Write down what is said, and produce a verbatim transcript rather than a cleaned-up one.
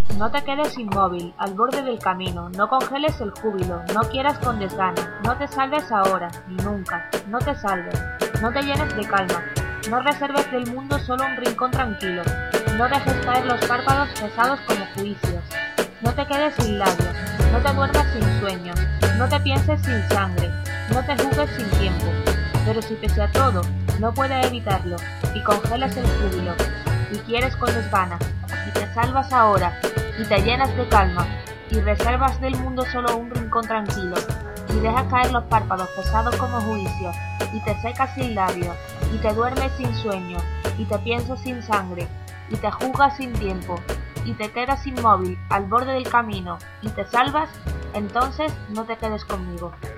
No te quedes inmóvil, al borde del camino, no congeles el júbilo, no quieras con desgana, no te salves ahora, ni nunca, no te salves, no te llenes de calma, no reserves del mundo solo un rincón tranquilo, no dejes caer los párpados pesados como juicios, no te quedes sin labios, no te duermas sin sueño, no te pienses sin sangre, no te juzgues sin tiempo, pero si pese a todo no puedes evitarlo, y congelas el júbilo, y quieres con desgana, y te salvas ahora, y te llenas de calma, y reservas del mundo solo un rincón tranquilo, y dejas caer los párpados pesados como juicios, y te secas sin labios, y te duermes sin sueño, y te piensas sin sangre, y te juzgas sin tiempo, y te quedas inmóvil al borde del camino, y te salvas, entonces no te quedes conmigo.